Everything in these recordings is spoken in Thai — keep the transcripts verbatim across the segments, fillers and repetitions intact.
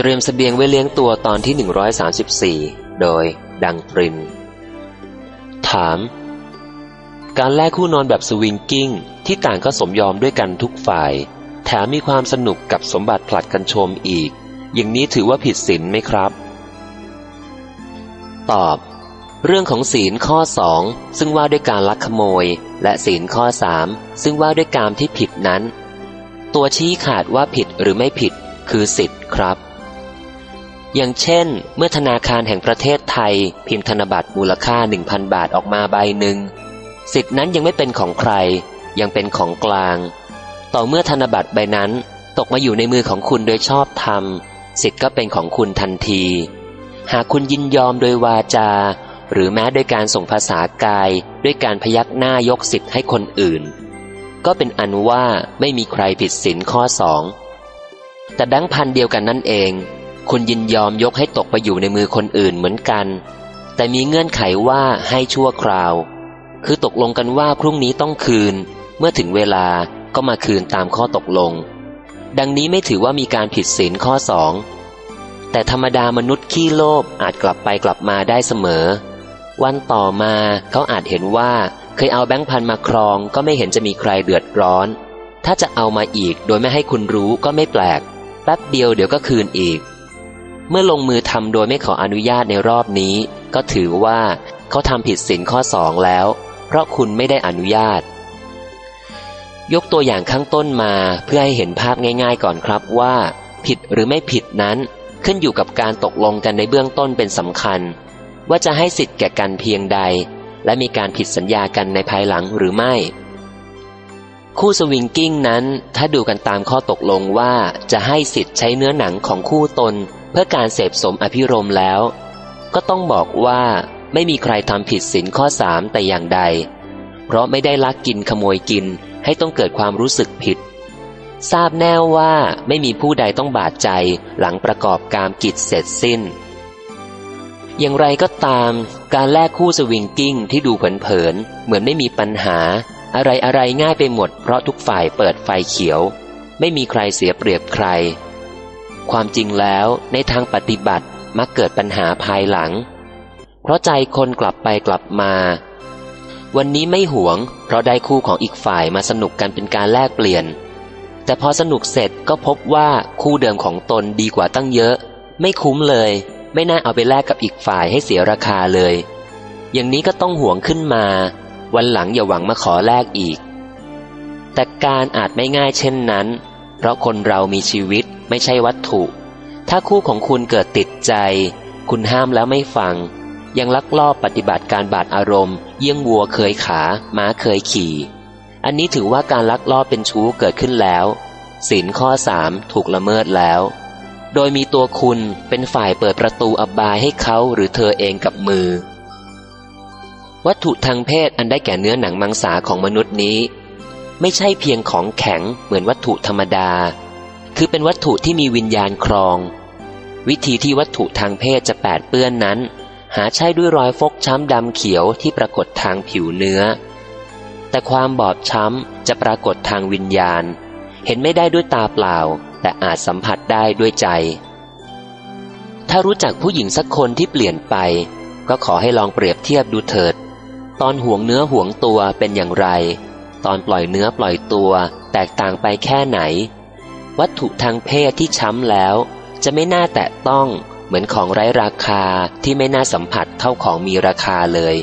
ตรียมเสบียงไว้เลี้ยงตัวตอนที่หนึ่งร้อยสามสิบสี่โดยดังตรินถามการแลกคู่นอนแบบสวิงกิ้งที่ต่างก็สมยอมด้วยกันทุกฝ่ายแถมมีความสนุกกับสมบัติผลัดกันชมอีกอย่างนี้ถือว่าผิดศีลไหมครับตอบเรื่องของศีลข้อสองซึ่งว่าด้วยการลักขโมยและศีลข้อสามซึ่งว่าด้วยกามที่ผิดนั้นตัวชี้ขาดว่าผิดหรือไม่ผิดคือสิทธิ์ครับอย่างเช่นเมื่อธนาคารแห่งประเทศไทยพิมพ์ธนบัตรมูลค่า หนึ่งพัน บาทออกมาใบหนึ่งสิทธินั้นยังไม่เป็นของใครยังเป็นของกลางต่อเมื่อธนบัตรใบนั้นตกมาอยู่ในมือของคุณโดยชอบธรรมสิทธิ์ก็เป็นของคุณทันทีหากคุณยินยอมโดยวาจาหรือแม้โดยการส่งภาษากายด้วยการพยักหน้ายกสิทธิ์ให้คนอื่นก็เป็นอันว่าไม่มีใครผิดศีลข้อสองแต่แบงค์พันเดียวกันนั่นเองคุณยินยอมยกให้ตกไปอยู่ในมือคนอื่นเหมือนกันแต่มีเงื่อนไขว่าให้ชั่วคราวคือตกลงกันว่าพรุ่งนี้ต้องคืนเมื่อถึงเวลาก็มาคืนตามข้อตกลงดังนี้ไม่ถือว่ามีการผิดศีลข้อสองแต่ธรรมดามนุษย์ขี้โลภอาจกลับไปกลับมาได้เสมอวันต่อมาเขาอาจเห็นว่าเคยเอาแบงค์พันมาครองก็ไม่เห็นจะมีใครเดือดร้อนถ้าจะเอามาอีกโดยไม่ให้คุณรู้ก็ไม่แปลกแป๊บเดียวเดี๋ยวก็คืนอีกเมื่อลงมือทำโดยไม่ขออนุญาตในรอบนี้ก็ถือว่าเขาทำผิดศีลข้อสองแล้วเพราะคุณไม่ได้อนุญาตยกตัวอย่างข้างต้นมาเพื่อให้เห็นภาพง่ายๆก่อนครับว่าผิดหรือไม่ผิดนั้นขึ้นอยู่กับการตกลงกันในเบื้องต้นเป็นสำคัญว่าจะให้สิทธิ์แก่กันเพียงใดและมีการผิดสัญญากันในภายหลังหรือไม่คู่สวิงกิ้งนั้นถ้าดูกันตามข้อตกลงว่าจะให้สิทธิ์ใช้เนื้อหนังของคู่ตนเพื่อการเสพสมอภิรมย์แล้วก็ต้องบอกว่าไม่มีใครทำผิดศีลข้อสามแต่อย่างใดเพราะไม่ได้ลักกินขโมยกินให้ต้องเกิดความรู้สึกผิดทราบแน่ว่าไม่มีผู้ใดต้องบาดใจหลังประกอบกามกิจเสร็จสิ้นอย่างไรก็ตามการแลกคู่สวิงกิ้งที่ดูเผินๆเหมือนไม่มีปัญหาอะไรอะไรง่ายไปหมดเพราะทุกฝ่ายเปิดไฟเขียวไม่มีใครเสียเปรียบใครความจริงแล้วในทางปฏิบัติมักเกิดปัญหาภายหลังเพราะใจคนกลับไปกลับมาวันนี้ไม่หวงเพราะได้คู่ของอีกฝ่ายมาสนุกกันเป็นการแลกเปลี่ยนแต่พอสนุกเสร็จก็พบว่าคู่เดิมของตนดีกว่าตั้งเยอะไม่คุ้มเลยไม่น่าเอาไปแลกกับอีกฝ่ายให้เสียราคาเลยอย่างนี้ก็ต้องหวงขึ้นมาวันหลังอย่าหวังมาขอแลกอีกแต่การอาจไม่ง่ายเช่นนั้นเพราะคนเรามีชีวิตไม่ใช่วัตถุถ้าคู่ของคุณเกิดติดใจคุณห้ามแล้วไม่ฟังยังลักลอบปฏิบัติการบาดอารมณ์เยี่ยงวัวเคยขาม้าเคยขี่อันนี้ถือว่าการลักลอบเป็นชู้เกิดขึ้นแล้วศีลข้อสามถูกละเมิดแล้วโดยมีตัวคุณเป็นฝ่ายเปิดประตูอบายให้เขาหรือเธอเองกับมือวัตถุทางเพศอันได้แก่เนื้อหนังมังสาของมนุษย์นี้ไม่ใช่เพียงของแข็งเหมือนวัตถุธรรมดาคือเป็นวัตถุที่มีวิญญาณครองวิธีที่วัตถุทางเพศจะแปดเปื้อนนั้นหาใช่ด้วยรอยฟกช้ำดำเขียวที่ปรากฏทางผิวเนื้อแต่ความบอบช้ำจะปรากฏทางวิญญาณเห็นไม่ได้ด้วยตาเปล่าแต่อาจสัมผัสได้ด้วยใจถ้ารู้จักผู้หญิงสักคนที่เปลี่ยนไปก็ขอให้ลองเปรียบเทียบดูเถิดตอนห่วงเนื้อห่วงตัวเป็นอย่างไรตอนปล่อยเนื้อปล่อยตัวแตกต่างไปแค่ไหนวัตถุทางเพศที่ช้ำแล้วจะไม่น่าแตะต้องเหมือนของไร้ราคาที่ไม่น่าสัมผัสเท่าของมีราคาเลย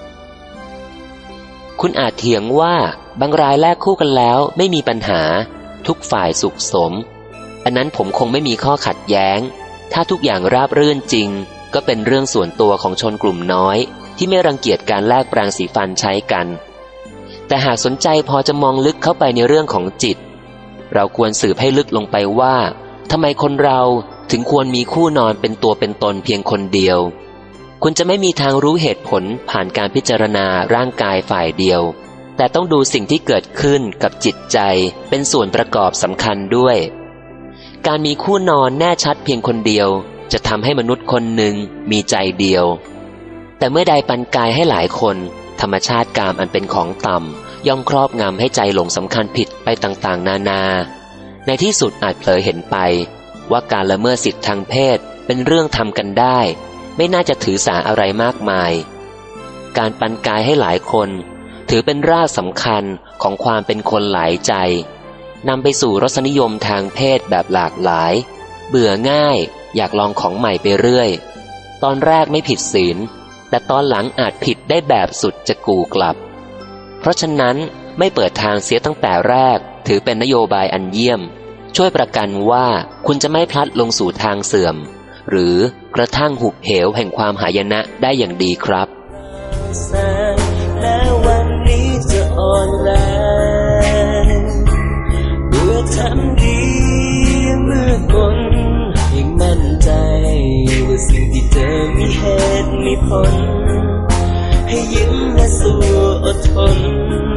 คุณอาจเถียงว่าบางรายแลกคู่กันแล้วไม่มีปัญหาทุกฝ่ายสุขสมอันนั้นผมคงไม่มีข้อขัดแย้งถ้าทุกอย่างราบรื่นจริงก็เป็นเรื่องส่วนตัวของชนกลุ่มน้อยที่ไม่รังเกียจการแลกแปรงสีฟันใช้กันแต่หากสนใจพอจะมองลึกเข้าไปในเรื่องของจิตเราควรสืบให้ลึกลงไปว่าทำไมคนเราถึงควรมีคู่นอนเป็นตัวเป็นตนเพียงคนเดียวคุณจะไม่มีทางรู้เหตุผลผ่านการพิจารณาร่างกายฝ่ายเดียวแต่ต้องดูสิ่งที่เกิดขึ้นกับจิตใจเป็นส่วนประกอบสำคัญด้วยการมีคู่นอนแน่ชัดเพียงคนเดียวจะทำให้มนุษย์คนหนึ่งมีใจเดียวแต่เมื่อใดปันกายให้หลายคนธรรมชาติกามอันเป็นของต่ำย่อมครอบงำให้ใจหลงสำคัญผิดไปต่างๆนานาในที่สุดอาจเผลอเห็นไปว่าการละเมิดสิทธิทางเพศเป็นเรื่องทำกันได้ไม่น่าจะถือสาอะไรมากมายการปันกายให้หลายคนถือเป็นรากสำคัญของความเป็นคนหลายใจนำไปสู่รสนิยมทางเพศแบบหลากหลายเบื่อง่ายอยากลองของใหม่ไปเรื่อยตอนแรกไม่ผิดศีลแต่ตอนหลังอาจผิดได้แบบสุดจะกูกลับเพราะฉะนั้นไม่เปิดทางเสียตั้งแต่แรกถือเป็นนโยบายอันเยี่ยมช่วยประกันว่าคุณจะไม่พลัดลงสู่ทางเสื่อมหรือกระทั่งหุบเหวแห่งความหายนะได้อย่างดีครับแล้ววันนี้จะอ่อนแรงเมื่อทำดีมืดมนให้มั่นใจว่าสิ่งที่เจอมีเหตุมีผลให้ยิ้มและสู้อดทน